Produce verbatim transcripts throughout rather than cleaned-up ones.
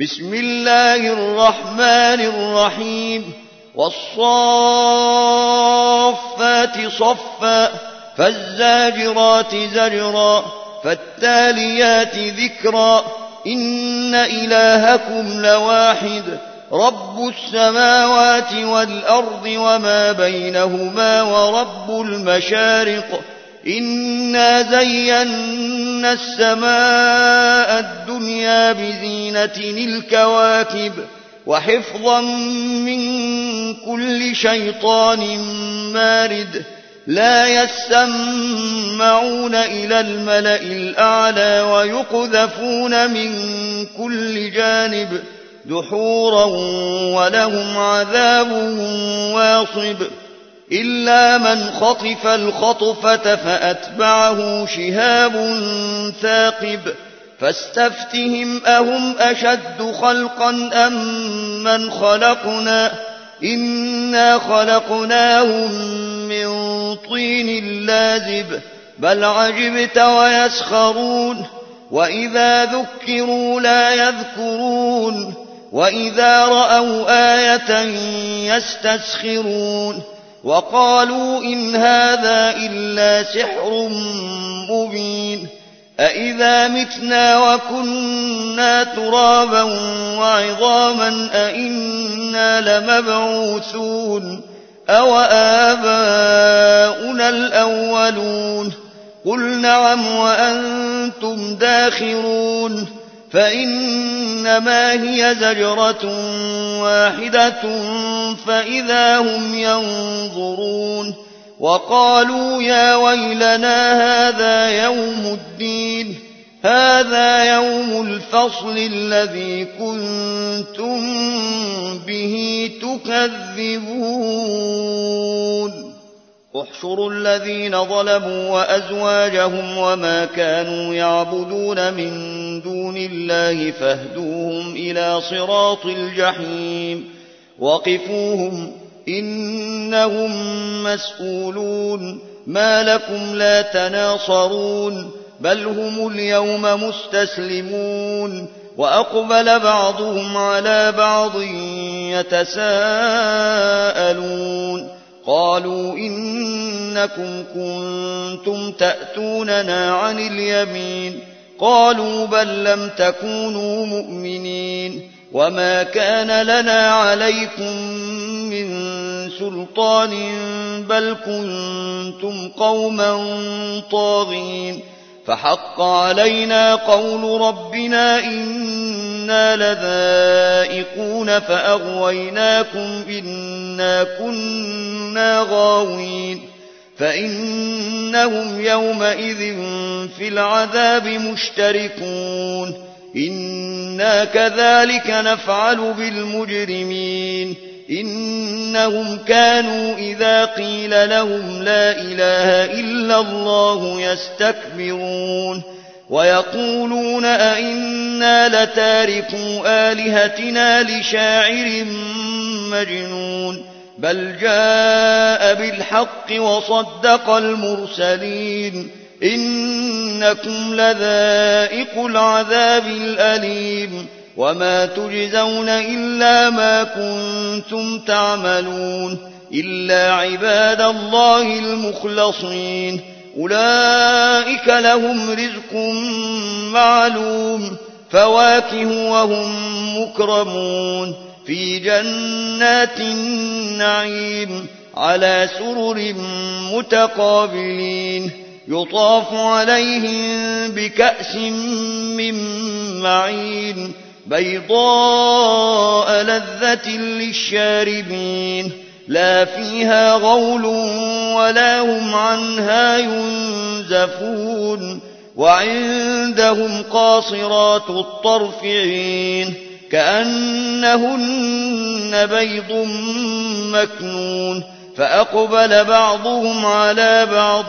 بسم الله الرحمن الرحيم والصافات صفا فالزاجرات زجرا فالتاليات ذكرا إن إلهكم لواحد رب السماوات والأرض وما بينهما ورب المشارق إنا زينا السماء الدنيا بزينة الكواكب وحفظا من كل شيطان مارد لا يسمعون إلى الملأ الأعلى ويقذفون من كل جانب دحورا ولهم عذاب واصب إلا من خطف الخطفة فأتبعه شهاب ثاقب فاستفتهم أهم أشد خلقا أم من خلقنا إنا خلقناهم من طين لازب بل عجبت ويسخرون وإذا ذكروا لا يذكرون وإذا رأوا آية يستسخرون وقالوا إن هذا إلا سحر مبين أإذا متنا وكنا ترابا وعظاما أإنا لمبعوثون أو آباؤنا الأولون قل نعم وأنتم داخرون فإنما هي زجرة واحدة فإذا هم ينظرون وقالوا يا ويلنا هذا يوم الدين هذا يوم الفصل الذي كنتم به تكذبون احشروا الذين ظلموا وأزواجهم وما كانوا يعبدون من دون الله فاهدوهم إلى صراط الجحيم وقفوهم إنهم مسؤولون ما لكم لا تناصرون بل هم اليوم مستسلمون وأقبل بعضهم على بعض يتساءلون قالوا إنكم كنتم تأتوننا عن اليمين قالوا بل لم تكونوا مؤمنين وما كان لنا عليكم من سلطان بل كنتم قوما طاغين فحق علينا قول ربنا إنا لذائقون فأغويناكم إنا كنا غاوين فإنهم يومئذ في العذاب مشتركون إنا كذلك نفعل بالمجرمين إنهم كانوا إذا قيل لهم لا إله إلا الله يستكبرون ويقولون أئنا لتاركو آلهتنا لشاعر مجنون بل جاء بالحق وصدق المرسلين إنكم لذائق العذاب الأليم وما تجزون إلا ما كنتم تعملون إلا عباد الله المخلصين أولئك لهم رزق معلوم فواكه وهم مكرمون في جنات النعيم على سرر متقابلين يطاف عليهم بكأس من معين بيضاء لذة للشاربين لا فيها غول ولا هم عنها ينزفون وعندهم قاصرات الطرف عين كأنهن بيض مكنون فأقبل بعضهم على بعض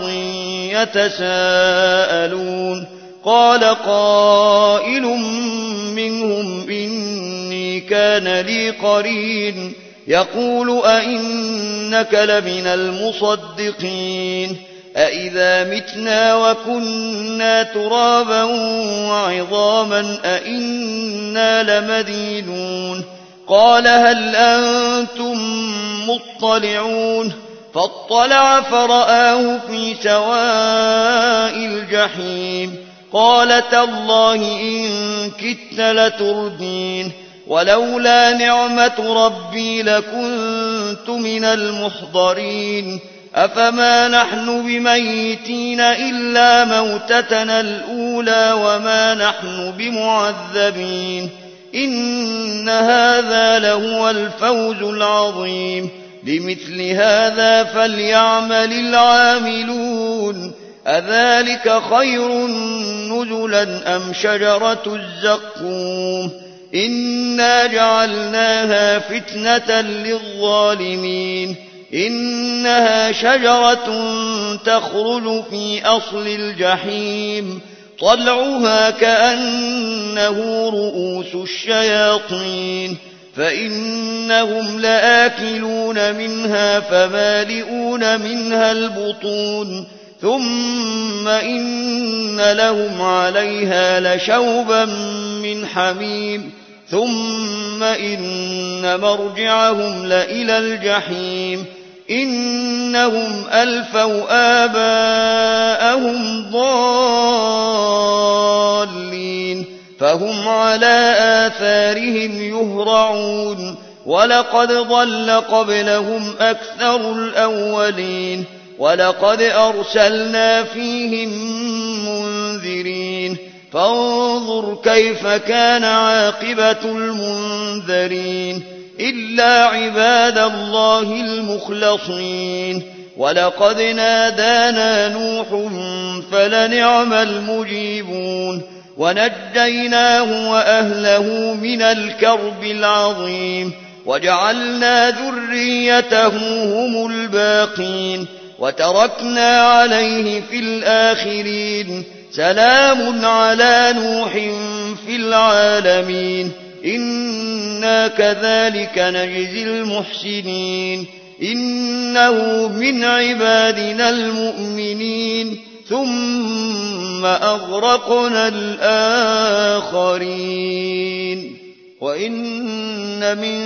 يتساءلون قال قائل منهم إني كان لي قرين يقول أئنك لمن المصدقين أإذا متنا وكنا ترابا وعظاما أإنا لمدينون قال هل أنتم مطلعون فاطلع فرآه في سواء الجحيم قال تالله إن كدت لتردين ولولا نعمة ربي لكنت من المحضرين أفما نحن بميتين إلا موتتنا الأولى وما نحن بمعذبين إن هذا لهو الفوز العظيم لمثل هذا فليعمل العاملون أذلك خير نزلا أم شجرة الزقوم إنا جعلناها فتنة للظالمين إنها شجرة تخرج في أصل الجحيم طلعها كأنه رؤوس الشياطين فإنهم لآكلون منها فمالئون منها البطون ثم إن لهم عليها لشوبا من حميم ثم إن مرجعهم لإلى الجحيم إنهم ألفوا آباءهم ضالين فهم على آثارهم يهرعون ولقد ضل قبلهم أكثر الأولين ولقد أرسلنا فيهم منذرين فانظر كيف كان عاقبة المنذرين إلا عباد الله المخلصين ولقد نادانا نوح فلنعم المجيبون ونجيناه وأهله من الكرب العظيم وجعلنا ذريته هم الباقين وتركنا عليه في الآخرين سلام على نوح في العالمين إنا كذلك نجزي المحسنين إنه من عبادنا المؤمنين ثم أغرقنا الآخرين وإن من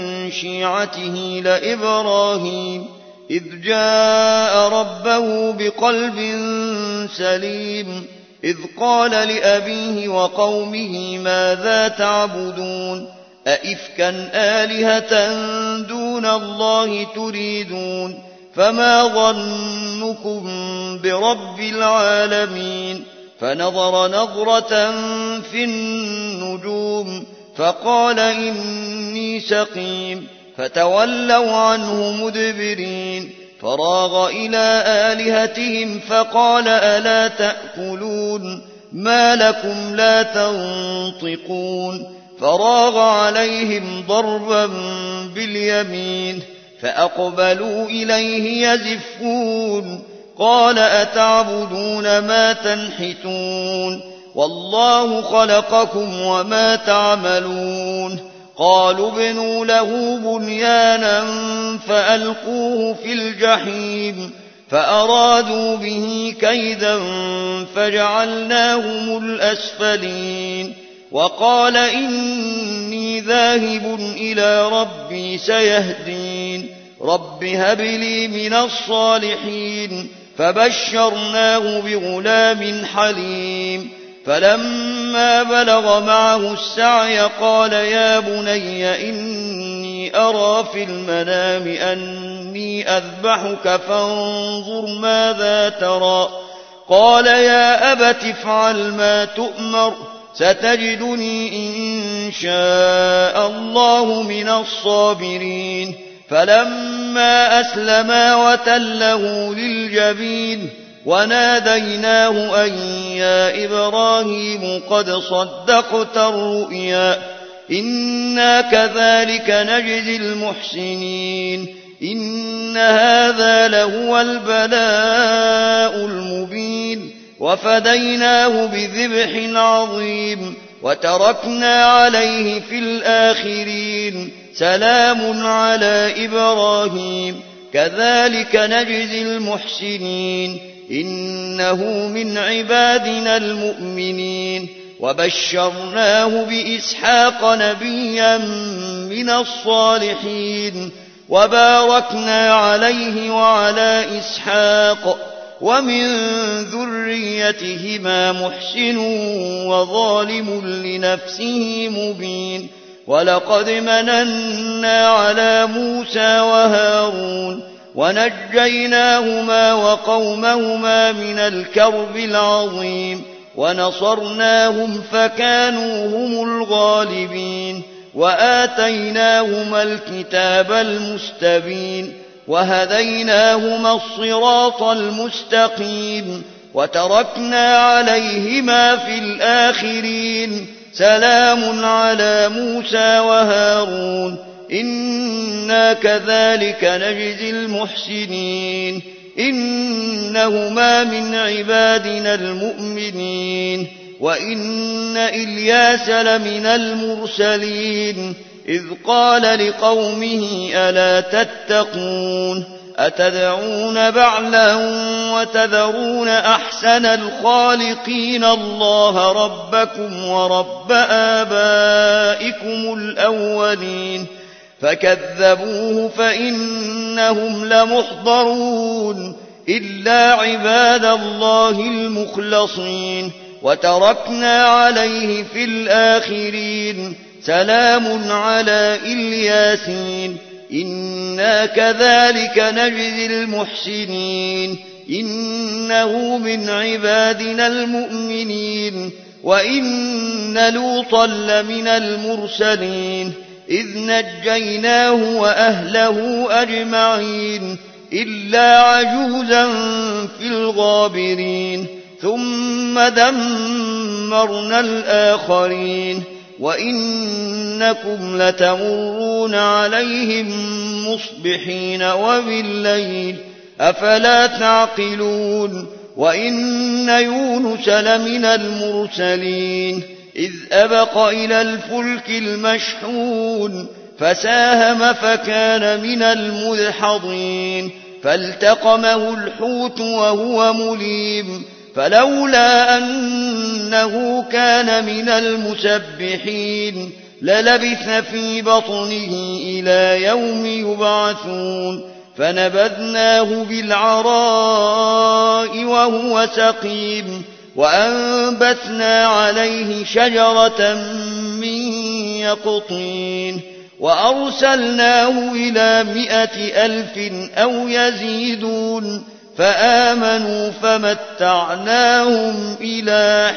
شيعته لإبراهيم إذ جاء ربه بقلب سليم إذ قال لأبيه وقومه ماذا تعبدون أئفكا آلهة دون الله تريدون فما ظنكم برب العالمين فنظر نظرة في النجوم فقال إني سقيم فتولوا عنه مدبرين فراغ إلى آلهتهم فقال ألا تأكلون ما لكم لا تنطقون فراغ عليهم ضربا باليمين فأقبلوا إليه يزفون قال أتعبدون ما تنحتون والله خلقكم وما تعملون قالوا ابنوا له بنيانا فألقوه في الجحيم فأرادوا به كيدا فجعلناهم الأسفلين وقال إني ذاهب إلى ربي سيهدين رب هب لي من الصالحين فبشرناه بغلام حليم فلما بلغ معه السعي قال يا بني إني أرى في المنام أني أذبحك فانظر ماذا ترى قال يا أبت افعل ما تؤمر ستجدني إن شاء الله من الصابرين فلما أسلما وتله للجبين وناديناه أن يا إبراهيم قد صدقت الرؤيا إنا كذلك نجزي المحسنين إن هذا لهو البلاء المبين وفديناه بذبح عظيم وتركنا عليه في الآخرين سلام على إبراهيم كذلك نجزي المحسنين إنه من عبادنا المؤمنين وبشرناه بإسحاق نبيا من الصالحين وباركنا عليه وعلى إسحاق ومن ذريتهما محسن وظالم لنفسه مبين ولقد مننا على موسى وهارون ونجيناهما وقومهما من الكرب العظيم ونصرناهم فكانوا هم الغالبين وآتيناهما الكتاب المستبين وهديناهما الصراط المستقيم وتركنا عليهما في الآخرين سلام على موسى وهارون إنا كذلك نجزي المحسنين إنهما من عبادنا المؤمنين وإن إلياس لمن المرسلين إذ قال لقومه ألا تتقون أتدعون بعلا وتذرون أحسن الخالقين الله ربكم ورب آبائكم الأولين فكذبوه فإنهم لمحضرون إلا عباد الله المخلصين وتركنا عليه في الآخرين سلام على الياسين إنا كذلك نجزي المحسنين إنه من عبادنا المؤمنين وإن لوطا لمن المرسلين إذ نجيناه وأهله أجمعين إلا عجوزا في الغابرين ثم دمرنا الآخرين وإنكم لتمرون عليهم مصبحين وبالليل أفلا تعقلون وإن يونس لمن المرسلين إذ أبق إلى الفلك المشحون فساهم فكان من المدحضين فالتقمه الحوت وهو مليم فلولا أنه كان من المسبحين للبث في بطنه إلى يوم يبعثون فنبذناه بالعراء وهو سقيم وأنبتنا عليه شجرة من يقطين وأرسلناه إلى مائة ألف أو يزيدون فآمنوا فمتعناهم إلى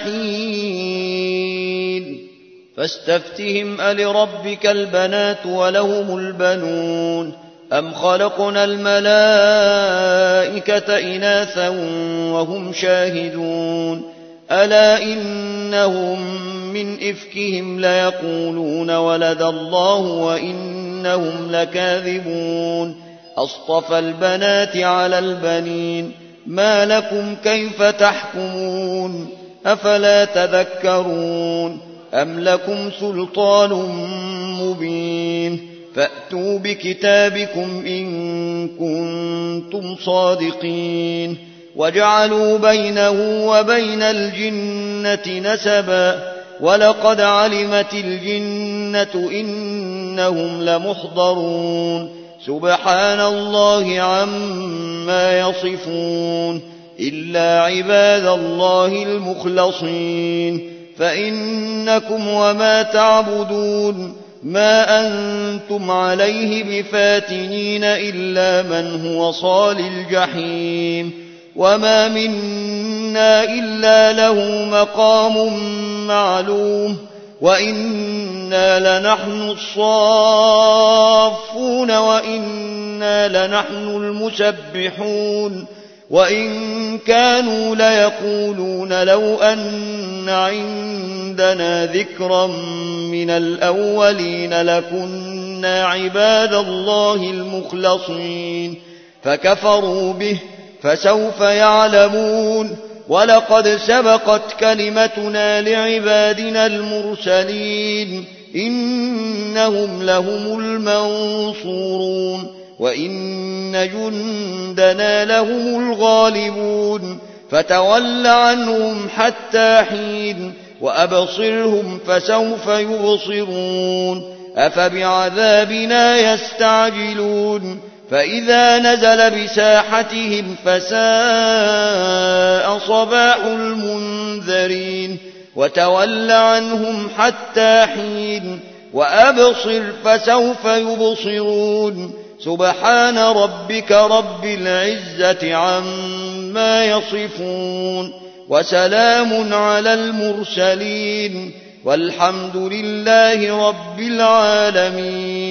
حين فاستفتهم ألربك البنات ولهم البنون أم خلقنا الملائكة إناثا وهم شاهدون ألا إنهم من إفكهم ليقولون ولد الله وإنهم لكاذبون أصطفى البنات على البنين ما لكم كيف تحكمون أفلا تذكرون أم لكم سلطان مبين فأتوا بكتابكم إن كنتم صادقين وجعلوا بينه وبين الجنة نسبا ولقد علمت الجنة إنهم لمحضرون سبحان الله عما يصفون إلا عباد الله المخلصين فإنكم وما تعبدون ما أنتم عليه بفاتنين إلا من هو صال الجحيم وما منا إلا له مقام معلوم وإنا لنحن الصافون وإنا لنحن المسبحون وإن كانوا ليقولون لو أن عندنا ذكرا من الأولين لكنا عباد الله المخلصين فكفروا به فسوف يعلمون ولقد سبقت كلمتنا لعبادنا المرسلين إنهم لهم المنصورون وإن جندنا لهم الغالبون فتول عنهم حتى حين وأبصرهم فسوف يبصرون أفبعذابنا يستعجلون فإذا نزل بساحتهم فساء صباح المنذرين وتول عنهم حتى حين وأبصر فسوف يبصرون سبحان ربك رب العزة عما يصفون وسلام على المرسلين والحمد لله رب العالمين.